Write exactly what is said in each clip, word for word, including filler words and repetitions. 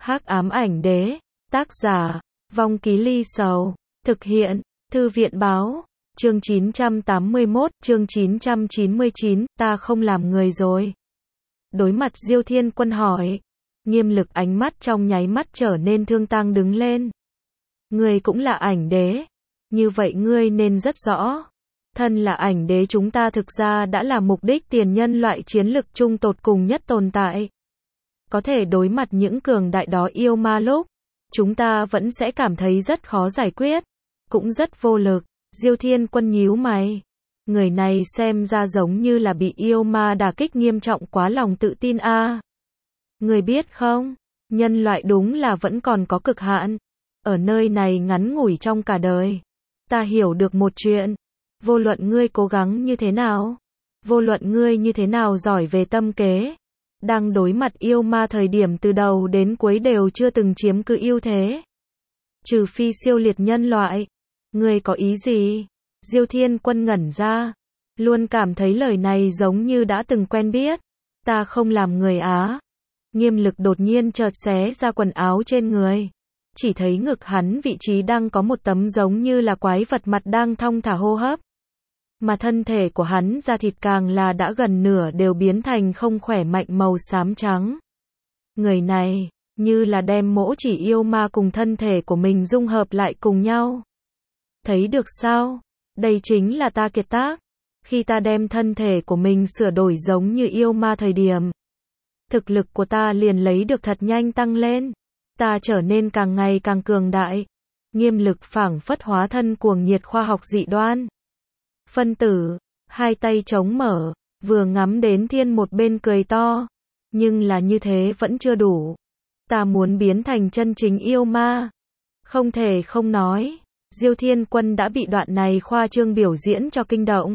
Hắc ám ảnh đế, tác giả, Vong Ký Ly Sầu, thực hiện, Thư viện báo, chương chín trăm tám mươi mốt, chương chín trăm chín mươi chín, ta không làm người rồi. Đối mặt Diêu Thiên Quân hỏi, Nghiêm Lực ánh mắt trong nháy mắt trở nên thương tăng đứng lên. Ngươi cũng là ảnh đế, như vậy ngươi nên rất rõ. Thân là ảnh đế chúng ta thực ra đã là mục đích tiền nhân loại chiến lực chung tột cùng nhất tồn tại. Có thể đối mặt những cường đại đó yêu ma lúc, chúng ta vẫn sẽ cảm thấy rất khó giải quyết, cũng rất vô lực. Diêu Thiên Quân nhíu mày. Người này xem ra giống như là bị yêu ma đả kích nghiêm trọng quá lòng tự tin a. À. Người biết không, nhân loại đúng là vẫn còn có cực hạn. Ở nơi này ngắn ngủi trong cả đời, ta hiểu được một chuyện. Vô luận ngươi cố gắng như thế nào, vô luận ngươi như thế nào giỏi về tâm kế, đang đối mặt yêu ma thời điểm từ đầu đến cuối đều chưa từng chiếm cứ ưu thế. Trừ phi siêu liệt nhân loại. Ngươi có ý gì? Diêu Thiên Quân ngẩn ra, luôn cảm thấy lời này giống như đã từng quen biết. Ta không làm người Á. Nghiêm Lực đột nhiên chợt xé ra quần áo trên người. Chỉ thấy ngực hắn vị trí đang có một tấm giống như là quái vật mặt đang thong thả hô hấp. Mà thân thể của hắn da thịt càng là đã gần nửa đều biến thành không khỏe mạnh màu xám trắng. Người này, như là đem mỗ chỉ yêu ma cùng thân thể của mình dung hợp lại cùng nhau. Thấy được sao? Đây chính là ta kiệt tác. Khi ta đem thân thể của mình sửa đổi giống như yêu ma thời điểm, thực lực của ta liền lấy được thật nhanh tăng lên. Ta trở nên càng ngày càng cường đại. Nghiêm Lực phảng phất hóa thân cuồng nhiệt khoa học dị đoan. Phân tử, hai tay trống mở, vừa ngắm đến thiên một bên cười to. Nhưng là như thế vẫn chưa đủ. Ta muốn biến thành chân chính yêu ma. Không thể không nói, Diêu Thiên Quân đã bị đoạn này khoa trương biểu diễn cho kinh động.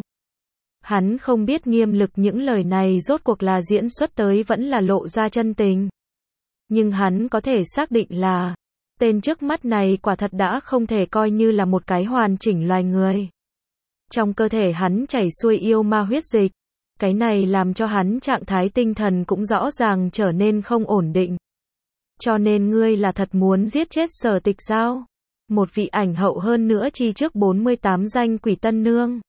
Hắn không biết Nghiêm Lực những lời này rốt cuộc là diễn xuất tới vẫn là lộ ra chân tình. Nhưng hắn có thể xác định là, tên trước mắt này quả thật đã không thể coi như là một cái hoàn chỉnh loài người. Trong cơ thể hắn chảy xuôi yêu ma huyết dịch. Cái này làm cho hắn trạng thái tinh thần cũng rõ ràng trở nên không ổn định. Cho nên ngươi là thật muốn giết chết Sở Tịch sao? Một vị ảnh hậu hơn nữa chi trước bốn mươi tám danh quỷ tân nương.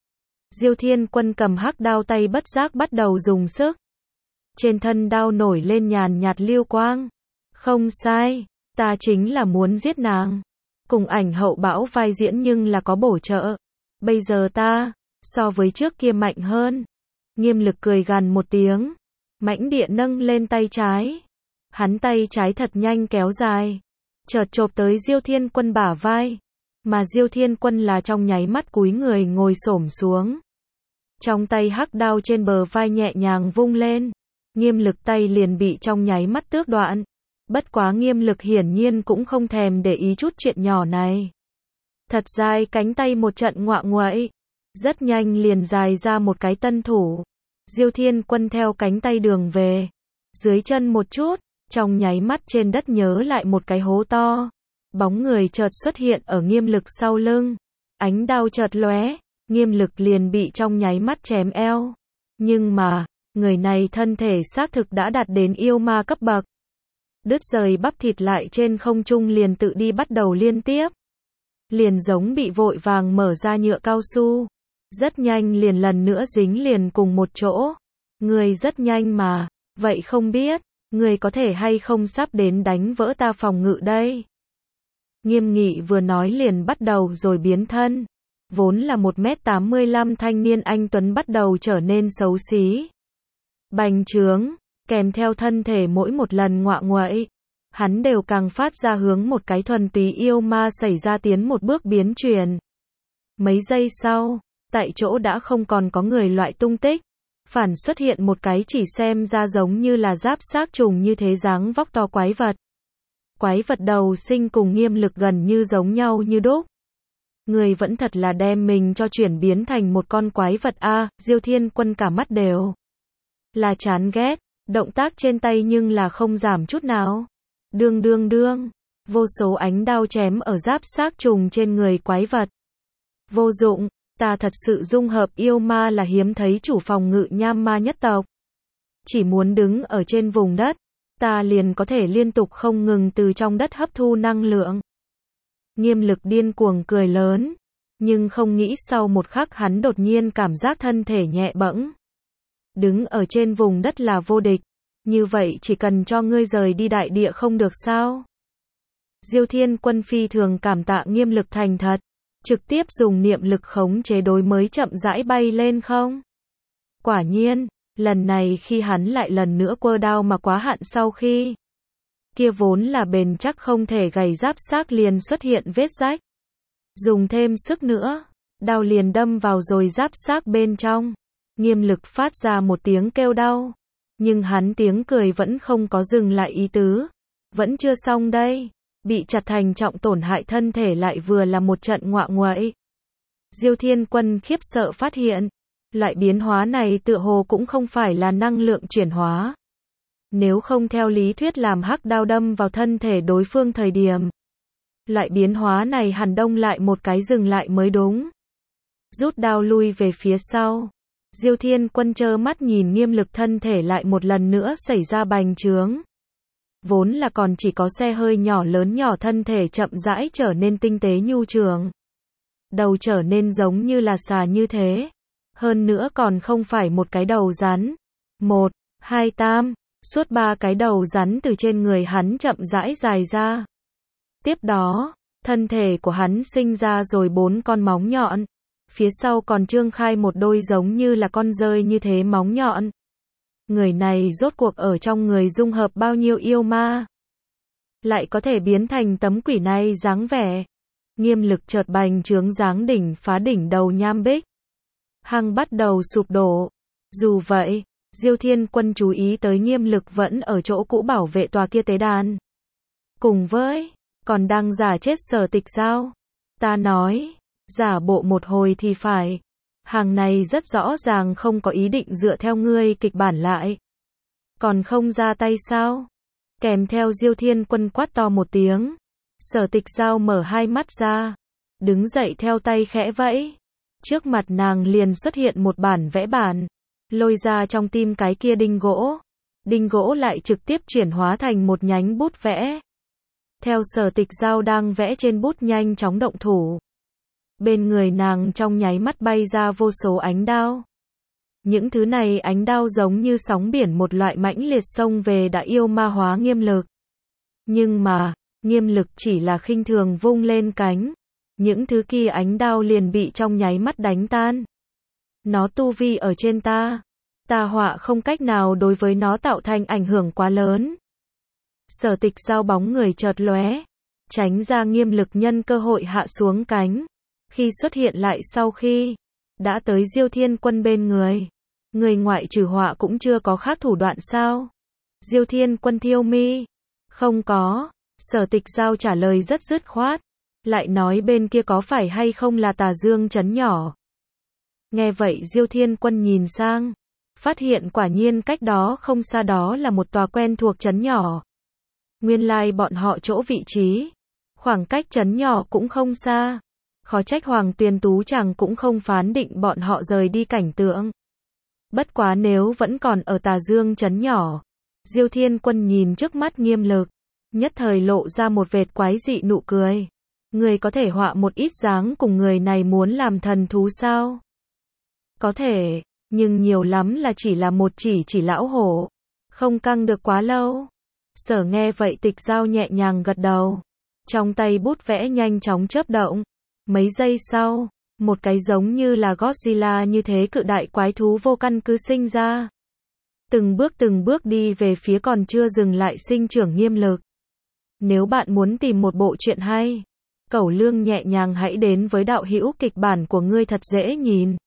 Diêu Thiên Quân cầm hắc đao tay bất giác bắt đầu dùng sức. Trên thân đao nổi lên nhàn nhạt lưu quang. Không sai, ta chính là muốn giết nàng. Cùng ảnh hậu bão vai diễn nhưng là có bổ trợ. Bây giờ ta, so với trước kia mạnh hơn. Nghiêm Lực cười gằn một tiếng. Mãnh địa nâng lên tay trái. Hắn tay trái thật nhanh kéo dài. Chợt chộp tới Diêu Thiên Quân bả vai. Mà Diêu Thiên Quân là trong nháy mắt cúi người ngồi xổm xuống. Trong tay hắc đao trên bờ vai nhẹ nhàng vung lên. Nghiêm Lực tay liền bị trong nháy mắt tước đoạn. Bất quá Nghiêm Lực hiển nhiên cũng không thèm để ý chút chuyện nhỏ này. Thật dài cánh tay một trận ngoạ nguậy. Rất nhanh liền dài ra một cái tân thủ. Diêu Thiên Quân theo cánh tay đường về. Dưới chân một chút, trong nháy mắt trên đất nhớ lại một cái hố to. Bóng người chợt xuất hiện ở Nghiêm Lực sau lưng. Ánh đao chợt lóe, Nghiêm Lực liền bị trong nháy mắt chém eo. Nhưng mà, người này thân thể xác thực đã đạt đến yêu ma cấp bậc. Đứt rời bắp thịt lại trên không trung liền tự đi bắt đầu liên tiếp. Liền giống bị vội vàng mở ra nhựa cao su. Rất nhanh liền lần nữa dính liền cùng một chỗ. Người rất nhanh mà, vậy không biết, người có thể hay không sắp đến đánh vỡ ta phòng ngự đây. Nghiêm Nghị vừa nói liền bắt đầu rồi biến thân. Vốn là một mét tám mươi lăm thanh niên anh tuấn bắt đầu trở nên xấu xí. Bành trướng, kèm theo thân thể mỗi một lần ngoạ nguậy. Hắn đều càng phát ra hướng một cái thuần túy yêu ma xảy ra tiến một bước biến chuyển. Mấy giây sau, tại chỗ đã không còn có người loại tung tích. Phản xuất hiện một cái chỉ xem ra giống như là giáp xác trùng như thế dáng vóc to quái vật. Quái vật đầu sinh cùng Nghiêm Lực gần như giống nhau như đúc. Người vẫn thật là đem mình cho chuyển biến thành một con quái vật a. À, Diêu Thiên Quân cả mắt đều là chán ghét. Động tác trên tay nhưng là không giảm chút nào. Đương đương đương, vô số ánh đao chém ở giáp xác trùng trên người quái vật. Vô dụng, ta thật sự dung hợp yêu ma là hiếm thấy chủ phòng ngự nham ma nhất tộc. Chỉ muốn đứng ở trên vùng đất, ta liền có thể liên tục không ngừng từ trong đất hấp thu năng lượng. Nghiêm Lực điên cuồng cười lớn, nhưng không nghĩ sau một khắc hắn đột nhiên cảm giác thân thể nhẹ bẫng. Đứng ở trên vùng đất là vô địch, như vậy chỉ cần cho ngươi rời đi đại địa không được sao? Diêu Thiên Quân phi thường cảm tạ Nghiêm Lực thành thật, trực tiếp dùng niệm lực khống chế đối mới chậm rãi bay lên không. Quả nhiên, lần này khi hắn lại lần nữa quơ đao mà quá hạn sau khi, kia vốn là bền chắc không thể gầy giáp xác liền xuất hiện vết rách. Dùng thêm sức nữa, đao liền đâm vào rồi giáp xác bên trong. Nghiêm Lực phát ra một tiếng kêu đau, nhưng hắn tiếng cười vẫn không có dừng lại ý tứ. Vẫn chưa xong đây, bị chặt thành trọng tổn hại thân thể lại vừa là một trận ngoạ nguậy. Diêu Thiên Quân khiếp sợ phát hiện, loại biến hóa này tựa hồ cũng không phải là năng lượng chuyển hóa. Nếu không theo lý thuyết làm hắc đao đâm vào thân thể đối phương thời điểm, loại biến hóa này hẳn đông lại một cái dừng lại mới đúng. Rút đao lui về phía sau, Diêu Thiên Quân trơ mắt nhìn Nghiêm Lực thân thể lại một lần nữa xảy ra bành trướng. Vốn là còn chỉ có xe hơi nhỏ lớn nhỏ thân thể chậm rãi trở nên tinh tế nhu trường. Đầu trở nên giống như là xà như thế. Hơn nữa còn không phải một cái đầu rắn. Một, hai, tam, suốt ba cái đầu rắn từ trên người hắn chậm rãi dài ra. Tiếp đó, thân thể của hắn sinh ra rồi bốn con móng nhọn. Phía sau còn trương khai một đôi giống như là con dơi như thế móng nhọn. Người này rốt cuộc ở trong người dung hợp bao nhiêu yêu ma, lại có thể biến thành tấm quỷ này dáng vẻ. Nghiêm Lực chợt bành trướng dáng đỉnh phá đỉnh đầu nham bích. Hang bắt đầu sụp đổ. Dù vậy, Diêu Thiên Quân chú ý tới Nghiêm Lực vẫn ở chỗ cũ bảo vệ tòa kia tế đàn. Cùng với, còn đang giả chết Sở Tịch Giao. Ta nói, giả bộ một hồi thì phải. Hàng này rất rõ ràng không có ý định dựa theo ngươi kịch bản lại. Còn không ra tay sao? Kèm theo Diêu Thiên Quân quát to một tiếng. Sở Tịch Giao mở hai mắt ra. Đứng dậy theo tay khẽ vẫy. Trước mặt nàng liền xuất hiện một bản vẽ bản. Lôi ra trong tim cái kia đinh gỗ. Đinh gỗ lại trực tiếp chuyển hóa thành một nhánh bút vẽ. Theo Sở Tịch Giao đang vẽ trên bút nhanh chóng động thủ. Bên người nàng trong nháy mắt bay ra vô số ánh đao. Những thứ này ánh đao giống như sóng biển một loại mãnh liệt xông về đã yêu ma hóa Nghiêm Lực. Nhưng mà, Nghiêm Lực chỉ là khinh thường vung lên cánh. Những thứ kia ánh đao liền bị trong nháy mắt đánh tan. Nó tu vi ở trên ta. Ta họa không cách nào đối với nó tạo thành ảnh hưởng quá lớn. Sở Tịch Giao bóng người chợt lóe, tránh ra Nghiêm Lực nhân cơ hội hạ xuống cánh. Khi xuất hiện lại sau khi đã tới Diêu Thiên Quân bên người, người ngoại trừ họa cũng chưa có khác thủ đoạn sao? Diêu Thiên Quân thiêu mi, không có. Sở Tịch Giao trả lời rất dứt khoát, lại nói bên kia có phải hay không là Tà Dương trấn nhỏ. Nghe vậy Diêu Thiên Quân nhìn sang, phát hiện quả nhiên cách đó không xa đó là một tòa quen thuộc trấn nhỏ. Nguyên lai like bọn họ chỗ vị trí, khoảng cách trấn nhỏ cũng không xa. Khó trách Hoàng Tuyền Tú chàng cũng không phán định bọn họ rời đi cảnh tượng. Bất quá nếu vẫn còn ở Tà Dương trấn nhỏ. Diêu Thiên Quân nhìn trước mắt Nghiêm Lực, nhất thời lộ ra một vệt quái dị nụ cười. Người có thể họa một ít dáng cùng người này muốn làm thần thú sao? Có thể, nhưng nhiều lắm là chỉ là một chỉ chỉ lão hổ. Không căng được quá lâu. Sở nghe vậy Tịch Giao nhẹ nhàng gật đầu. Trong tay bút vẽ nhanh chóng chớp động. Mấy giây sau, một cái giống như là Godzilla như thế cự đại quái thú vô căn cứ sinh ra. Từng bước từng bước đi về phía còn chưa dừng lại sinh trưởng Nghiêm Lực. Nếu bạn muốn tìm một bộ truyện hay, Cẩu Lương nhẹ nhàng hãy đến với đạo hữu kịch bản của ngươi thật dễ nhìn.